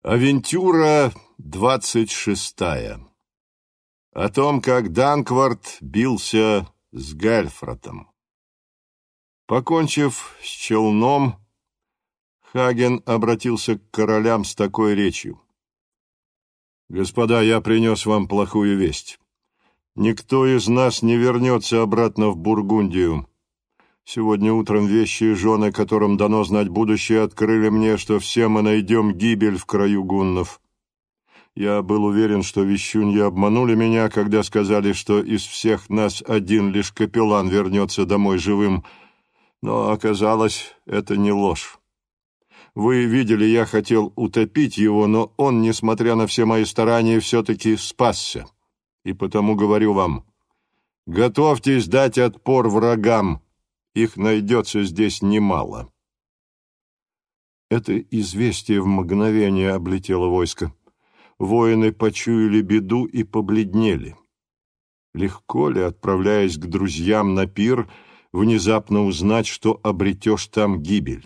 Авентюра 26. О том, как Данквард бился с Гальфратом. Покончив с челном, Хаген обратился к королям с такой речью. «Господа, я принес вам плохую весть. Никто из нас не вернется обратно в Бургундию. Сегодня утром вещи жены, которым дано знать будущее, открыли мне, что все мы найдем гибель в краю гуннов. Я был уверен, что вещуньи обманули меня, когда сказали, что из всех нас один лишь капеллан вернется домой живым, но оказалось, это не ложь. Вы видели, я хотел утопить его, но он, несмотря на все мои старания, все-таки спасся. И потому говорю вам, готовьтесь дать отпор врагам. Их найдется здесь немало». Это известие в мгновение облетело войско. Воины почуяли беду и побледнели. Легко ли, отправляясь к друзьям на пир, внезапно узнать, что обретешь там гибель?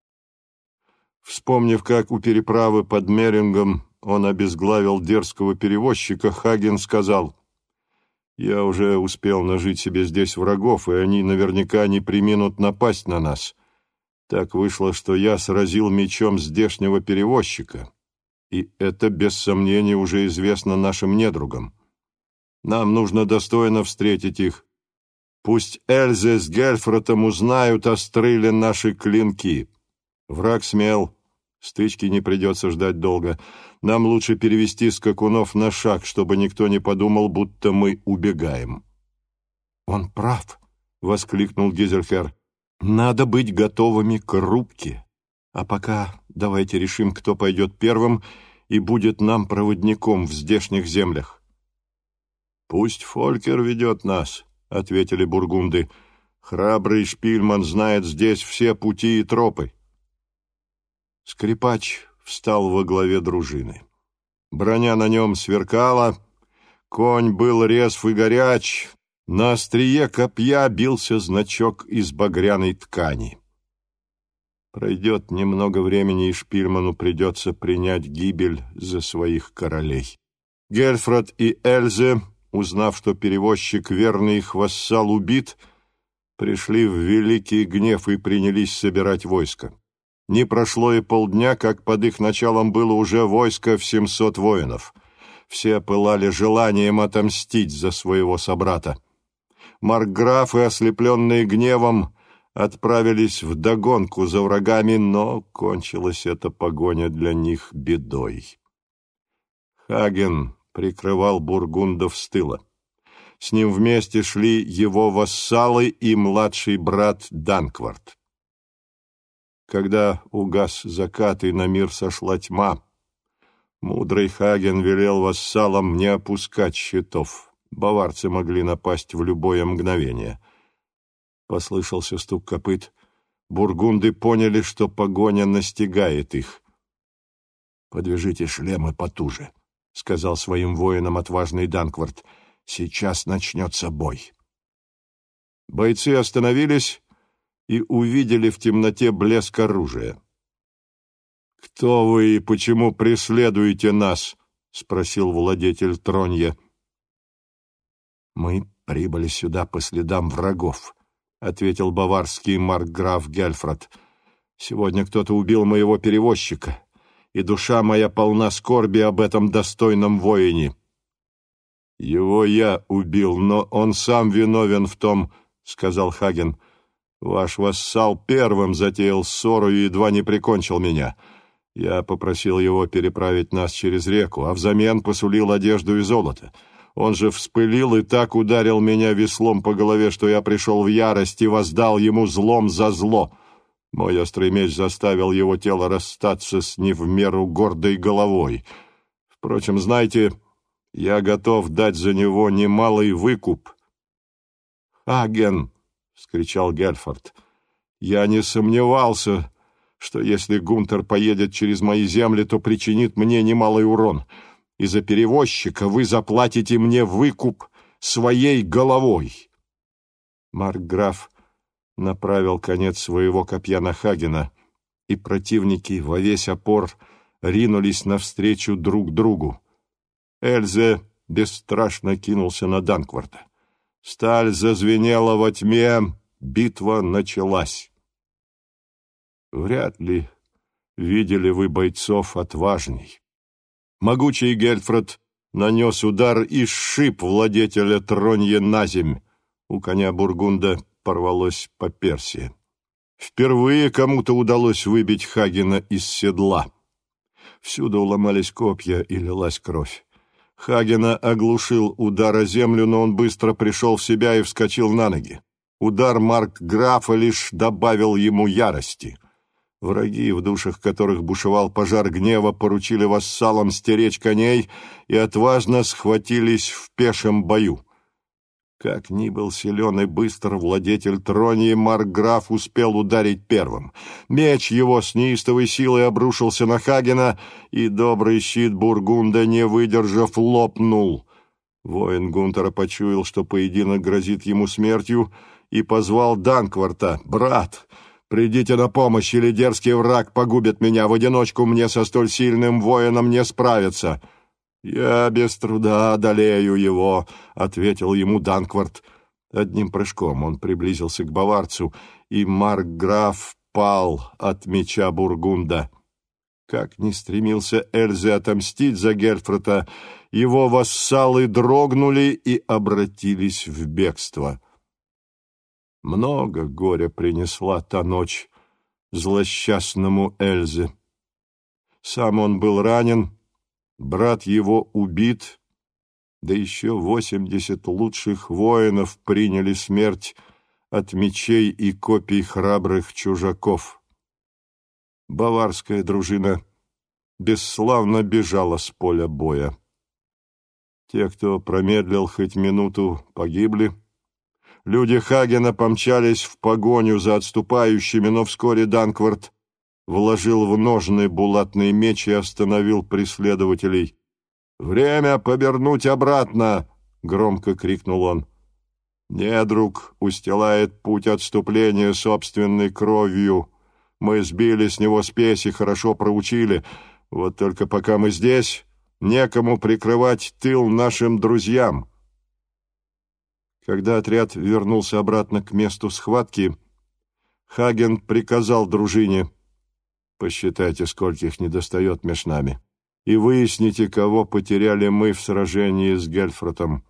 Вспомнив, как у переправы под Мерингом он обезглавил дерзкого перевозчика, Хаген сказал: «Я уже успел нажить себе здесь врагов, и они наверняка не преминут напасть на нас. Так вышло, что я сразил мечом здешнего перевозчика, и это, без сомнения, уже известно нашим недругам. Нам нужно достойно встретить их. Пусть Эльзе с Гельфратом узнают, остры ли наши клинки. Враг смел, стычки не придется ждать долго. Нам лучше перевести скакунов на шаг, чтобы никто не подумал, будто мы убегаем». «Он прав», — воскликнул Гизельхер. «Надо быть готовыми к рубке. А пока давайте решим, кто пойдет первым и будет нам проводником в здешних землях». «Пусть Фолькер ведет нас», — ответили бургунды. «Храбрый Шпильман знает здесь все пути и тропы». Скрипач встал во главе дружины. Броня на нем сверкала, конь был резв и горяч, на острие копья бился значок из багряной ткани. Пройдет немного времени, и Шпильману придется принять гибель за своих королей. Гельфрат и Эльзе, узнав, что перевозчик, верный их вассал, убит, пришли в великий гнев и принялись собирать войско. Не прошло и полдня, как под их началом было уже войско в 700 воинов. Все пылали желанием отомстить за своего собрата. Маркграфы, ослепленные гневом, отправились вдогонку за врагами, но кончилась эта погоня для них бедой. Хаген прикрывал бургундов с тыла. С ним вместе шли его вассалы и младший брат Данквард. Когда угас закат и на мир сошла тьма, мудрый Хаген велел вассалам не опускать щитов. Баварцы могли напасть в любое мгновение. Послышался стук копыт. Бургунды поняли, что погоня настигает их. «Подвяжите шлемы потуже», — сказал своим воинам отважный Данквард. «Сейчас начнется бой». Бойцы остановились и увидели в темноте блеск оружия. «Кто вы и почему преследуете нас?» — спросил владетель Тронья. «Мы прибыли сюда по следам врагов», — ответил баварский маркграф Гельфрат. «Сегодня кто-то убил моего перевозчика, и душа моя полна скорби об этом достойном воине». «Его я убил, но он сам виновен в том», — сказал Хаген. «Ваш вассал первым затеял ссору и едва не прикончил меня. Я попросил его переправить нас через реку, а взамен посулил одежду и золото. Он же вспылил и так ударил меня веслом по голове, что я пришел в ярость и воздал ему злом за зло. Мой острый меч заставил его тело расстаться с не в меру гордой головой. Впрочем, знаете, я готов дать за него немалый выкуп». «Хаген!» — вскричал Гельфрат. «Я не сомневался, что если Гунтер поедет через мои земли, то причинит мне немалый урон. Из-за перевозчика вы заплатите мне выкуп своей головой». Маркграф направил конец своего копья на Хагена, и противники во весь опор ринулись навстречу друг другу. Эльзе бесстрашно кинулся на Данкварта. Сталь зазвенела во тьме, битва началась. Вряд ли видели вы бойцов отважней. Могучий Гельфред нанес удар и сшиб владетеля Тронье наземь. У коня Бургунда порвалось поперсие. Впервые кому-то удалось выбить Хагена из седла. Всюду уломались копья и лилась кровь. Хагена оглушил удар о землю, но он быстро пришел в себя и вскочил на ноги. Удар маркграфа лишь добавил ему ярости. Враги, в душах которых бушевал пожар гнева, поручили вассалам стеречь коней и отважно схватились в пешем бою. Как ни был силен и быстр владетель Троньи, маркграф успел ударить первым. Меч его с неистовой силой обрушился на Хагена, и добрый щит Бургунда, не выдержав, лопнул. Воин Гунтера почуял, что поединок грозит ему смертью, и позвал Данкварта: «Брат, придите на помощь, или дерзкий враг погубит меня. В одиночку мне со столь сильным воином не справиться». «Я без труда одолею его», — ответил ему Данкварт. Одним прыжком он приблизился к баварцу, и маркграф пал от меча Бургунда. Как ни стремился Эльзе отомстить за Гельфрета, его вассалы дрогнули и обратились в бегство. Много горя принесла та ночь злосчастному Эльзе. Сам он был ранен, брат его убит, да еще 80 лучших воинов приняли смерть от мечей и копий храбрых чужаков. Баварская дружина бесславно бежала с поля боя. Те, кто промедлил хоть минуту, погибли. Люди Хагена помчались в погоню за отступающими, но вскоре Данкварт вложил в ножны булатный меч и остановил преследователей. «Время повернуть обратно!» — громко крикнул он. «Недруг устилает путь отступления собственной кровью. Мы сбили с него спесь и хорошо проучили. Вот только пока мы здесь, некому прикрывать тыл нашим друзьям». Когда отряд вернулся обратно к месту схватки, Хаген приказал дружине: «Посчитайте, скольких недостает меж нами, и выясните, кого потеряли мы в сражении с Гельфретом».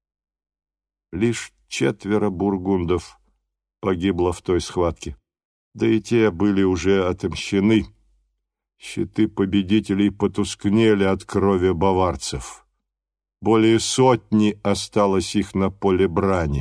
Лишь 4 бургундов погибло в той схватке, да и те были уже отомщены. Щиты победителей потускнели от крови баварцев. Более 100 осталось их на поле брани.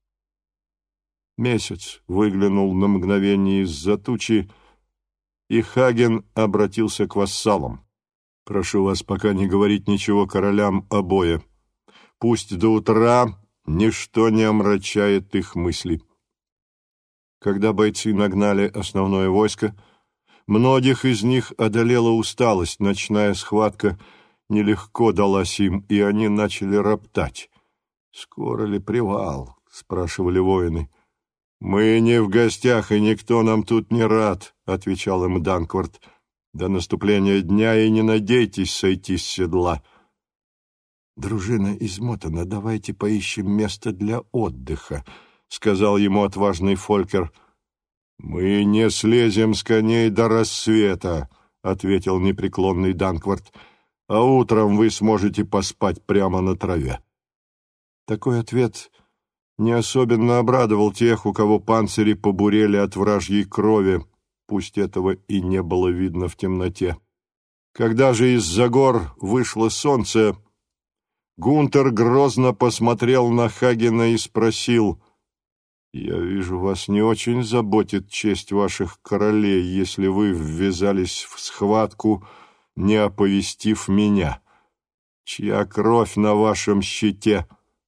Месяц выглянул на мгновение из-за тучи, и Хаген обратился к вассалам: «Прошу вас пока не говорить ничего королям о бое. Пусть до утра ничто не омрачает их мысли». Когда бойцы нагнали основное войско, многих из них одолела усталость, ночная схватка нелегко далась им, и они начали роптать. «Скоро ли привал?» — спрашивали воины. «Мы не в гостях, и никто нам тут не рад», — отвечал им Данкварт. «До наступления дня и не надейтесь сойти с седла». «Дружина измотана, давайте поищем место для отдыха», — сказал ему отважный Фолькер. «Мы не слезем с коней до рассвета», — ответил непреклонный Данкварт. «А утром вы сможете поспать прямо на траве». Такой ответ не особенно обрадовал тех, у кого панцири побурели от вражьей крови, пусть этого и не было видно в темноте. Когда же из-за гор вышло солнце, Гунтер грозно посмотрел на Хагена и спросил: «Я вижу, вас не очень заботит честь ваших королей, если вы ввязались в схватку, не оповестив меня. Чья кровь на вашем щите?»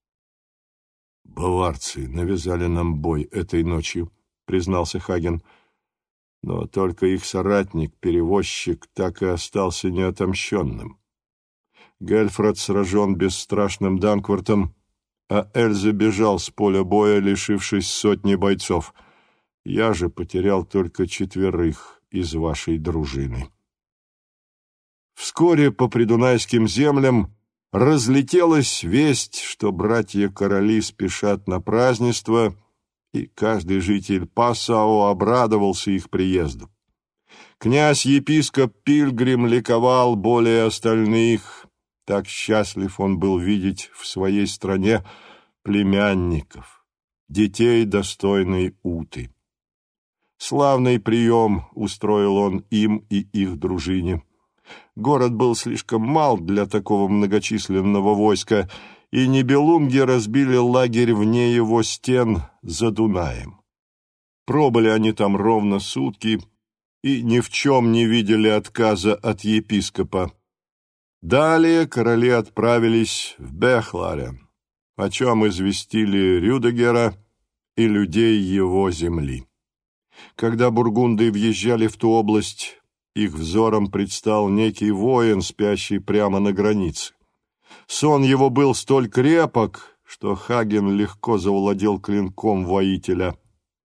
«Баварцы навязали нам бой этой ночью», — признался Хаген. «Но только их соратник, перевозчик, так и остался неотомщенным. Гельфред сражен бесстрашным Данквартом, а Эльзе бежал с поля боя, лишившись 100 бойцов. Я же потерял только 4 из вашей дружины». Вскоре по придунайским землям разлетелась весть, что братья-короли спешат на празднество, и каждый житель Пассау обрадовался их приезду. Князь-епископ Пильгрим ликовал более остальных, так счастлив он был видеть в своей стране племянников, детей достойной Уты. Славный прием устроил он им и их дружине. Город был слишком мал для такого многочисленного войска, и нибелунги разбили лагерь вне его стен за Дунаем. Пробыли они там ровно сутки и ни в чем не видели отказа от епископа. Далее короли отправились в Бехларен, о чем известили Рюдегера и людей его земли. Когда бургунды въезжали в ту область, их взором предстал некий воин, спящий прямо на границе. Сон его был столь крепок, что Хаген легко завладел клинком воителя.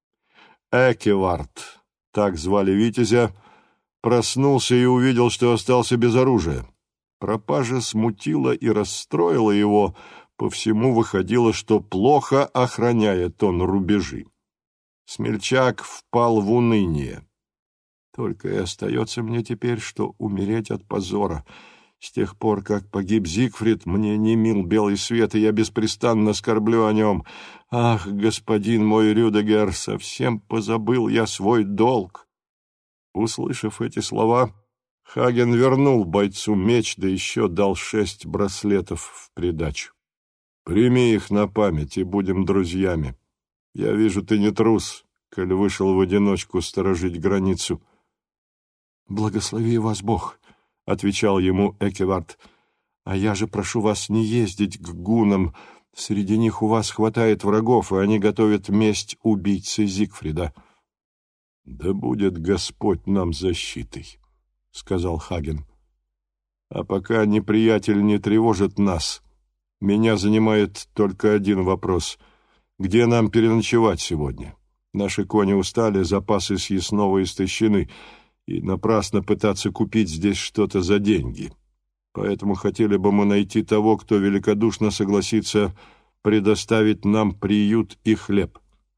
Экевард, так звали витязя, проснулся и увидел, что остался без оружия. Пропажа смутила и расстроила его, по всему выходило, что плохо охраняет он рубежи. Смельчак впал в уныние. Только и остается мне теперь, что умереть от позора. С тех пор, как погиб Зигфрид, мне не мил белый свет, и я беспрестанно скорблю о нем. Ах, господин мой Рюдегер, совсем позабыл я свой долг. Услышав эти слова, Хаген вернул бойцу меч, да еще дал 6 браслетов в придачу. Прими их на память, и будем друзьями. Я вижу, ты не трус, коль вышел в одиночку сторожить границу. «Благослови вас Бог», — отвечал ему Экевард. «А я же прошу вас не ездить к гуннам. Среди них у вас хватает врагов, и они готовят месть убийце Зигфрида». «Да будет Господь нам защитой», — сказал Хаген. «А пока неприятель не тревожит нас, меня занимает только один вопрос. Где нам переночевать сегодня? Наши кони устали, запасы съестного истощены, и напрасно пытаться купить здесь что-то за деньги. Поэтому хотели бы мы найти того, кто великодушно согласится предоставить нам приют и хлеб».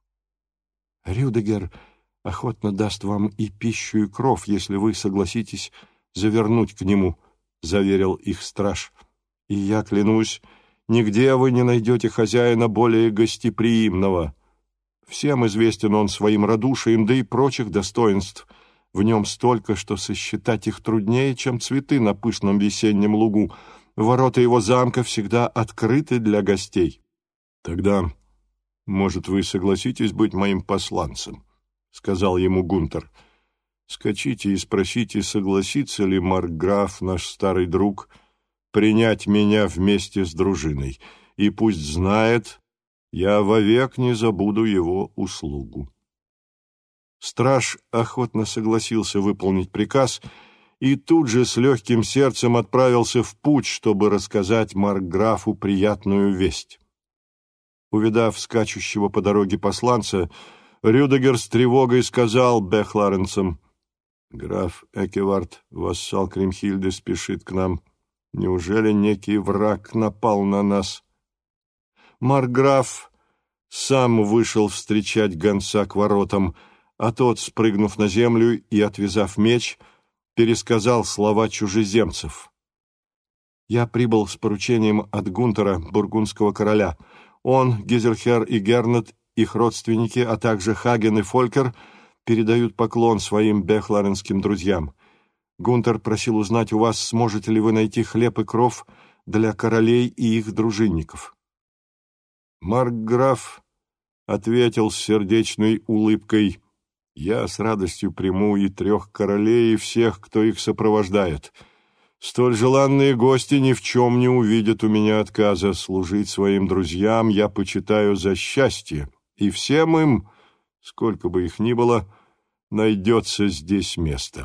«Рюдегер охотно даст вам и пищу, и кров, если вы согласитесь завернуть к нему», — заверил их страж. «И я клянусь, нигде вы не найдете хозяина более гостеприимного. Всем известен он своим радушием, да и прочих достоинств. В нем столько, что сосчитать их труднее, чем цветы на пышном весеннем лугу. Ворота его замка всегда открыты для гостей». «Тогда, может, вы согласитесь быть моим посланцем?» — сказал ему Гунтер. «Скачите и спросите, согласится ли маркграф, наш старый друг, принять меня вместе с дружиной, и пусть знает, я вовек не забуду его услугу». Страж охотно согласился выполнить приказ и тут же с легким сердцем отправился в путь, чтобы рассказать маркграфу приятную весть. Увидав скачущего по дороге посланца, Рюдегер с тревогой сказал бехларенцам: «Граф Экевард, вассал Кримхильды, спешит к нам. Неужели некий враг напал на нас?» Маркграф сам вышел встречать гонца к воротам, а тот, спрыгнув на землю и отвязав меч, пересказал слова чужеземцев. «Я прибыл с поручением от Гунтера, бургундского короля. Он, Гизельхер и Гернет, их родственники, а также Хаген и Фолькер передают поклон своим бехларенским друзьям. Гунтер просил узнать у вас, сможете ли вы найти хлеб и кров для королей и их дружинников». Маркграф ответил с сердечной улыбкой: «Я с радостью приму и 3 королей, и всех, кто их сопровождает. Столь желанные гости ни в чем не увидят у меня отказа. Служить своим друзьям я почитаю за счастье, и всем им, сколько бы их ни было, найдется здесь место.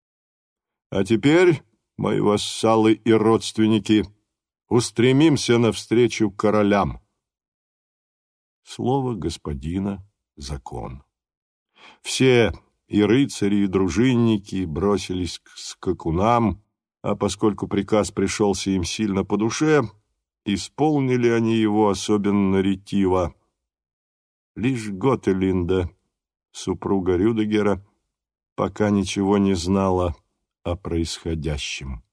А теперь, мои вассалы и родственники, устремимся навстречу королям». Слово господина — закон. Все, и рыцари, и дружинники, бросились к скакунам, а поскольку приказ пришелся им сильно по душе, исполнили они его особенно ретиво. Лишь Готелинда, супруга Рюдегера, пока ничего не знала о происходящем.